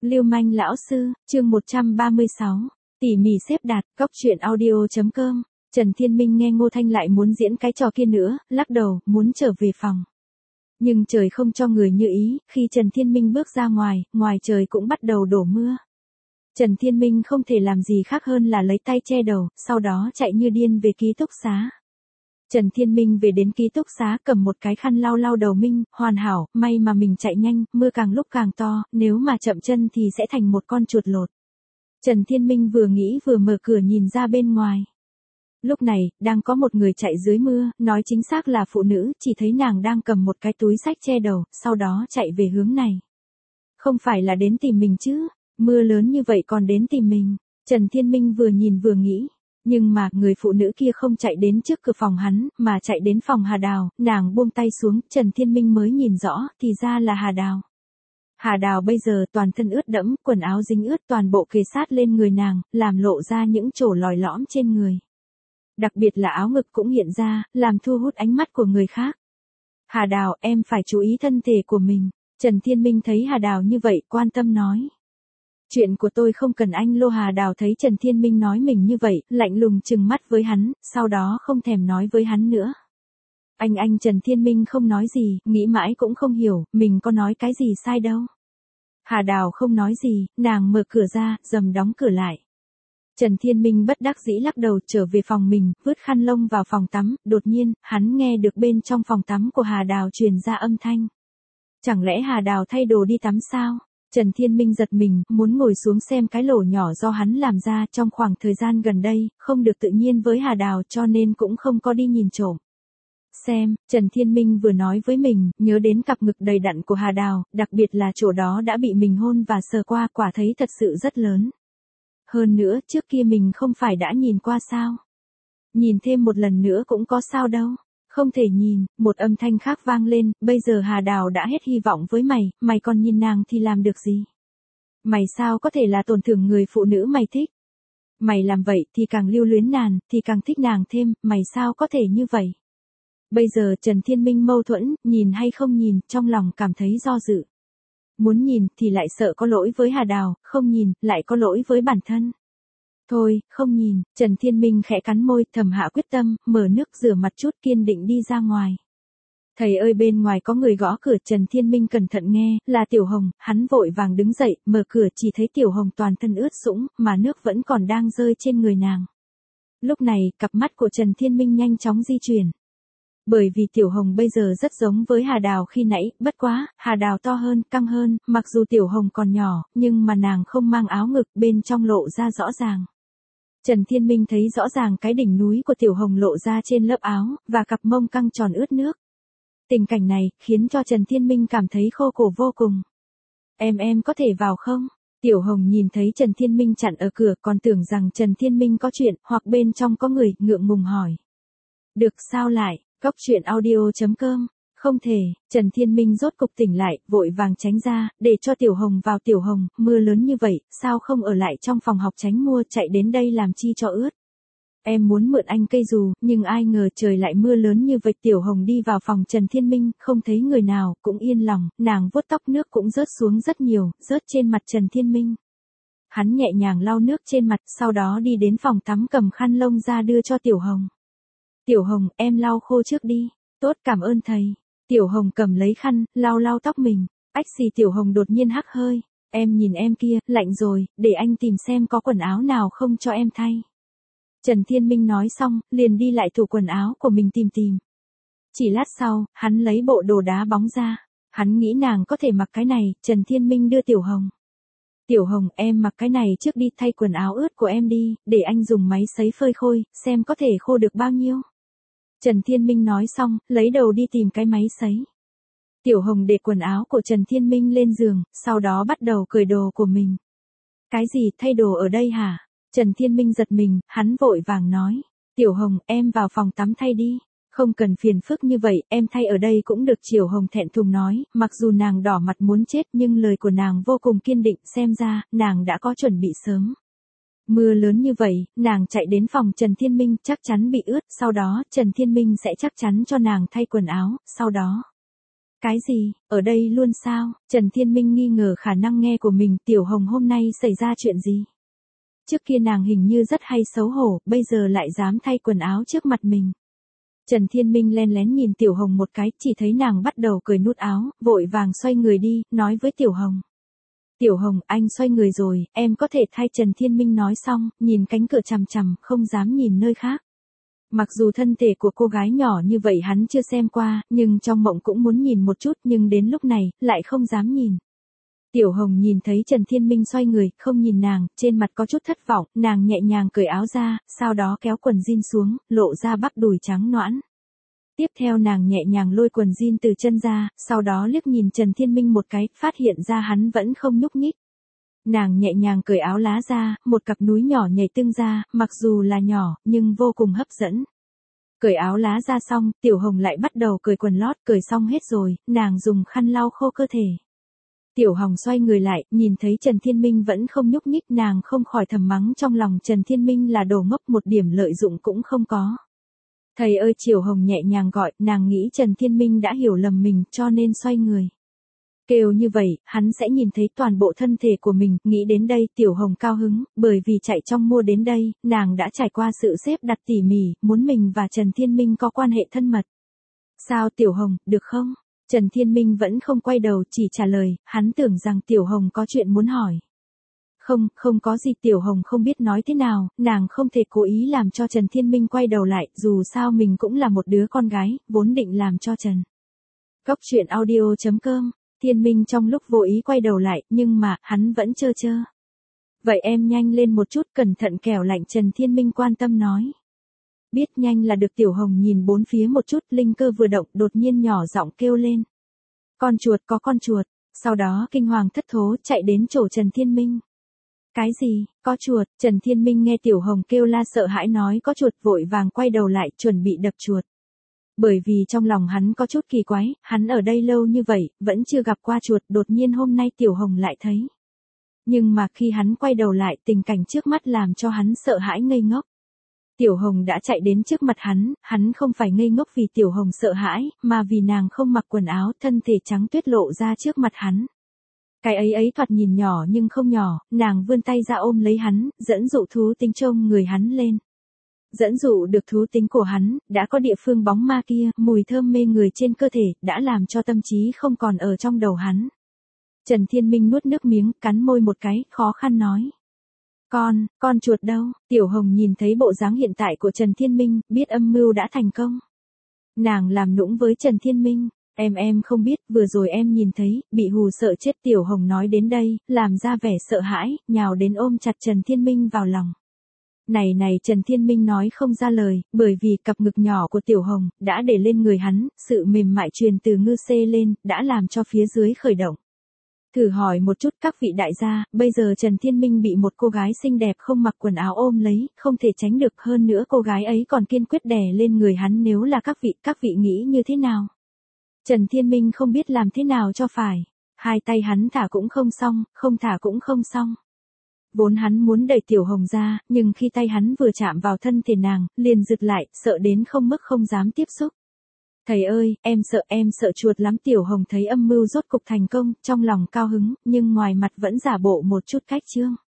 Lưu manh lão sư, chương 136, tỉ mỉ xếp đặt, góc truyện audio.com. Trần Thiên Minh nghe Ngô Thanh lại muốn diễn cái trò kia nữa, lắc đầu, muốn trở về phòng. Nhưng trời không cho người như ý, khi Trần Thiên Minh bước ra ngoài trời cũng bắt đầu đổ mưa. Trần Thiên Minh không thể làm gì khác hơn là lấy tay che đầu, sau đó chạy như điên về ký túc xá. Trần Thiên Minh về đến ký túc xá cầm một cái khăn lau lau đầu mình, hoàn hảo, may mà mình chạy nhanh, mưa càng lúc càng to, nếu mà chậm chân thì sẽ thành một con chuột lột. Trần Thiên Minh vừa nghĩ vừa mở cửa nhìn ra bên ngoài. Lúc này, đang có một người chạy dưới mưa, nói chính xác là phụ nữ, chỉ thấy nàng đang cầm một cái túi xách che đầu, sau đó chạy về hướng này. Không phải là đến tìm mình chứ, mưa lớn như vậy còn đến tìm mình. Trần Thiên Minh vừa nhìn vừa nghĩ. Nhưng mà, người phụ nữ kia không chạy đến trước cửa phòng hắn, mà chạy đến phòng Hà Đào, nàng buông tay xuống, Trần Thiên Minh mới nhìn rõ, thì ra là Hà Đào. Hà Đào bây giờ toàn thân ướt đẫm, quần áo dính ướt toàn bộ kề sát lên người nàng, làm lộ ra những chỗ lòi lõm trên người. Đặc biệt là áo ngực cũng hiện ra, làm thu hút ánh mắt của người khác. Hà Đào, em phải chú ý thân thể của mình. Trần Thiên Minh thấy Hà Đào như vậy, quan tâm nói. Chuyện của tôi không cần anh lo. Hà Đào thấy Trần Thiên Minh nói mình như vậy, lạnh lùng trừng mắt với hắn, sau đó không thèm nói với hắn nữa. Anh Trần Thiên Minh không nói gì, nghĩ mãi cũng không hiểu, mình có nói cái gì sai đâu. Hà Đào không nói gì, nàng mở cửa ra, dầm đóng cửa lại. Trần Thiên Minh bất đắc dĩ lắc đầu trở về phòng mình, vứt khăn lông vào phòng tắm, đột nhiên, hắn nghe được bên trong phòng tắm của Hà Đào truyền ra âm thanh. Chẳng lẽ Hà Đào thay đồ đi tắm sao? Trần Thiên Minh giật mình, muốn ngồi xuống xem cái lỗ nhỏ do hắn làm ra trong khoảng thời gian gần đây, không được tự nhiên với Hà Đào cho nên cũng không có đi nhìn trộm. Xem, Trần Thiên Minh vừa nói với mình, nhớ đến cặp ngực đầy đặn của Hà Đào, đặc biệt là chỗ đó đã bị mình hôn và sờ qua, quả thấy thật sự rất lớn. Hơn nữa, trước kia mình không phải đã nhìn qua sao? Nhìn thêm một lần nữa cũng có sao đâu. Không thể nhìn, một âm thanh khác vang lên, bây giờ Hà Đào đã hết hy vọng với mày còn nhìn nàng thì làm được gì? Mày sao có thể là tổn thương người phụ nữ mày thích? Mày làm vậy thì càng lưu luyến nàng, thì càng thích nàng thêm, mày sao có thể như vậy? Bây giờ Trần Thiên Minh mâu thuẫn, nhìn hay không nhìn, trong lòng cảm thấy do dự. Muốn nhìn thì lại sợ có lỗi với Hà Đào, không nhìn, lại có lỗi với bản thân. Thôi, không nhìn, Trần Thiên Minh khẽ cắn môi, thầm hạ quyết tâm, mở nước rửa mặt chút kiên định đi ra ngoài. Thầy ơi, bên ngoài có người gõ cửa. Trần Thiên Minh cẩn thận nghe, là Tiểu Hồng, hắn vội vàng đứng dậy, mở cửa chỉ thấy Tiểu Hồng toàn thân ướt sũng, mà nước vẫn còn đang rơi trên người nàng. Lúc này, cặp mắt của Trần Thiên Minh nhanh chóng di chuyển. Bởi vì Tiểu Hồng bây giờ rất giống với Hà Đào khi nãy, bất quá, Hà Đào to hơn, căng hơn, mặc dù Tiểu Hồng còn nhỏ, nhưng mà nàng không mang áo ngực, bên trong lộ ra rõ ràng. Trần Thiên Minh thấy rõ ràng cái đỉnh núi của Tiểu Hồng lộ ra trên lớp áo, và cặp mông căng tròn ướt nước. Tình cảnh này, khiến cho Trần Thiên Minh cảm thấy khô cổ vô cùng. Em có thể vào không? Tiểu Hồng nhìn thấy Trần Thiên Minh chặn ở cửa, còn tưởng rằng Trần Thiên Minh có chuyện, hoặc bên trong có người, ngượng ngùng hỏi. Được sao lại, góc truyện audio.com. Không thể, Trần Thiên Minh rốt cục tỉnh lại, vội vàng tránh ra, để cho Tiểu Hồng vào. Tiểu Hồng, mưa lớn như vậy, sao không ở lại trong phòng học tránh mưa, chạy đến đây làm chi cho ướt. Em muốn mượn anh cây dù, nhưng ai ngờ trời lại mưa lớn như vậy. Tiểu Hồng đi vào phòng Trần Thiên Minh, không thấy người nào, cũng yên lòng, nàng vuốt tóc, nước cũng rớt xuống rất nhiều, rớt trên mặt Trần Thiên Minh. Hắn nhẹ nhàng lau nước trên mặt, sau đó đi đến phòng tắm cầm khăn lông ra đưa cho Tiểu Hồng. Tiểu Hồng, em lau khô trước đi. Tốt, cảm ơn thầy. Tiểu Hồng cầm lấy khăn, lau tóc mình. Ách xì, Tiểu Hồng đột nhiên hắc hơi. Em nhìn em kia, lạnh rồi, để anh tìm xem có quần áo nào không cho em thay. Trần Thiên Minh nói xong, liền đi lại tủ quần áo của mình tìm. Chỉ lát sau, hắn lấy bộ đồ đá bóng ra. Hắn nghĩ nàng có thể mặc cái này, Trần Thiên Minh đưa Tiểu Hồng. Tiểu Hồng, em mặc cái này trước đi, thay quần áo ướt của em đi, để anh dùng máy sấy phơi khô, xem có thể khô được bao nhiêu. Trần Thiên Minh nói xong, lấy đầu đi tìm cái máy sấy. Tiểu Hồng để quần áo của Trần Thiên Minh lên giường, sau đó bắt đầu cởi đồ của mình. Cái gì, thay đồ ở đây hả? Trần Thiên Minh giật mình, hắn vội vàng nói. Tiểu Hồng, em vào phòng tắm thay đi. Không cần phiền phức như vậy, em thay ở đây cũng được. Tiểu Hồng thẹn thùng nói, mặc dù nàng đỏ mặt muốn chết nhưng lời của nàng vô cùng kiên định, xem ra, nàng đã có chuẩn bị sớm. Mưa lớn như vậy, nàng chạy đến phòng Trần Thiên Minh chắc chắn bị ướt, sau đó Trần Thiên Minh sẽ chắc chắn cho nàng thay quần áo, sau đó. Cái gì, ở đây luôn sao? Trần Thiên Minh nghi ngờ khả năng nghe của mình, Tiểu Hồng hôm nay xảy ra chuyện gì? Trước kia nàng hình như rất hay xấu hổ, bây giờ lại dám thay quần áo trước mặt mình. Trần Thiên Minh len lén nhìn Tiểu Hồng một cái, chỉ thấy nàng bắt đầu cởi nút áo, vội vàng xoay người đi, nói với Tiểu Hồng. Tiểu Hồng, anh xoay người rồi, em có thể thay. Trần Thiên Minh nói xong, nhìn cánh cửa chằm chằm, không dám nhìn nơi khác. Mặc dù thân thể của cô gái nhỏ như vậy hắn chưa xem qua, nhưng trong mộng cũng muốn nhìn một chút, nhưng đến lúc này, lại không dám nhìn. Tiểu Hồng nhìn thấy Trần Thiên Minh xoay người, không nhìn nàng, trên mặt có chút thất vọng, nàng nhẹ nhàng cởi áo ra, sau đó kéo quần jean xuống, lộ ra bắp đùi trắng nõn. Tiếp theo nàng nhẹ nhàng lôi quần jean từ chân ra, sau đó liếc nhìn Trần Thiên Minh một cái, phát hiện ra hắn vẫn không nhúc nhích. Nàng nhẹ nhàng cởi áo lá ra, một cặp núi nhỏ nhảy tưng ra, mặc dù là nhỏ, nhưng vô cùng hấp dẫn. Cởi áo lá ra xong, Tiểu Hồng lại bắt đầu cởi quần lót, cởi xong hết rồi, nàng dùng khăn lau khô cơ thể. Tiểu Hồng xoay người lại, nhìn thấy Trần Thiên Minh vẫn không nhúc nhích, nàng không khỏi thầm mắng trong lòng Trần Thiên Minh là đồ ngốc, một điểm lợi dụng cũng không có. Thầy ơi, Tiểu Hồng nhẹ nhàng gọi, nàng nghĩ Trần Thiên Minh đã hiểu lầm mình, cho nên xoay người. Kêu như vậy, hắn sẽ nhìn thấy toàn bộ thân thể của mình, nghĩ đến đây Tiểu Hồng cao hứng, bởi vì chạy trong mua đến đây, nàng đã trải qua sự xếp đặt tỉ mỉ, muốn mình và Trần Thiên Minh có quan hệ thân mật. Sao Tiểu Hồng, được không? Trần Thiên Minh vẫn không quay đầu, chỉ trả lời, hắn tưởng rằng Tiểu Hồng có chuyện muốn hỏi. Không có gì. Tiểu Hồng không biết nói thế nào, nàng không thể cố ý làm cho Trần Thiên Minh quay đầu lại, dù sao mình cũng là một đứa con gái, vốn định làm cho Trần. Góc truyện audio.com. Thiên Minh trong lúc vô ý quay đầu lại, nhưng mà, hắn vẫn chơ chơ. Vậy em nhanh lên một chút, cẩn thận kẻo lạnh. Trần Thiên Minh quan tâm nói. Biết nhanh là được. Tiểu Hồng nhìn bốn phía một chút, linh cơ vừa động, đột nhiên nhỏ giọng kêu lên. Con chuột, có con chuột. Sau đó kinh hoàng thất thố chạy đến chỗ Trần Thiên Minh. Cái gì, có chuột? Trần Thiên Minh nghe Tiểu Hồng kêu la sợ hãi nói có chuột, vội vàng quay đầu lại, chuẩn bị đập chuột. Bởi vì trong lòng hắn có chút kỳ quái, hắn ở đây lâu như vậy, vẫn chưa gặp qua chuột, đột nhiên hôm nay Tiểu Hồng lại thấy. Nhưng mà khi hắn quay đầu lại, tình cảnh trước mắt làm cho hắn sợ hãi ngây ngốc. Tiểu Hồng đã chạy đến trước mặt hắn không phải ngây ngốc vì Tiểu Hồng sợ hãi, mà vì nàng không mặc quần áo, thân thể trắng tuyết lộ ra trước mặt hắn. Cái ấy thoạt nhìn nhỏ nhưng không nhỏ, nàng vươn tay ra ôm lấy hắn, dẫn dụ thú tính trông người hắn lên. Dẫn dụ được thú tính của hắn, đã có địa phương bóng ma kia, mùi thơm mê người trên cơ thể, đã làm cho tâm trí không còn ở trong đầu hắn. Trần Thiên Minh nuốt nước miếng, cắn môi một cái, khó khăn nói. Con chuột đâu? Tiểu Hồng nhìn thấy bộ dáng hiện tại của Trần Thiên Minh, biết âm mưu đã thành công. Nàng làm nũng với Trần Thiên Minh. Em không biết, vừa rồi em nhìn thấy, bị hù sợ chết. Tiểu Hồng nói đến đây, làm ra vẻ sợ hãi, nhào đến ôm chặt Trần Thiên Minh vào lòng. Này Trần Thiên Minh nói không ra lời, bởi vì cặp ngực nhỏ của Tiểu Hồng, đã để lên người hắn, sự mềm mại truyền từ ngư xê lên, đã làm cho phía dưới khởi động. Thử hỏi một chút các vị đại gia, bây giờ Trần Thiên Minh bị một cô gái xinh đẹp không mặc quần áo ôm lấy, không thể tránh được, hơn nữa cô gái ấy còn kiên quyết đè lên người hắn, nếu là các vị nghĩ như thế nào? Trần Thiên Minh không biết làm thế nào cho phải. Hai tay hắn thả cũng không xong, không thả cũng không xong. Vốn hắn muốn đẩy Tiểu Hồng ra, nhưng khi tay hắn vừa chạm vào thân thể nàng, liền giựt lại, sợ đến không mức không dám tiếp xúc. Thầy ơi, em sợ chuột lắm. Tiểu Hồng thấy âm mưu rốt cục thành công, trong lòng cao hứng, nhưng ngoài mặt vẫn giả bộ một chút cách chương.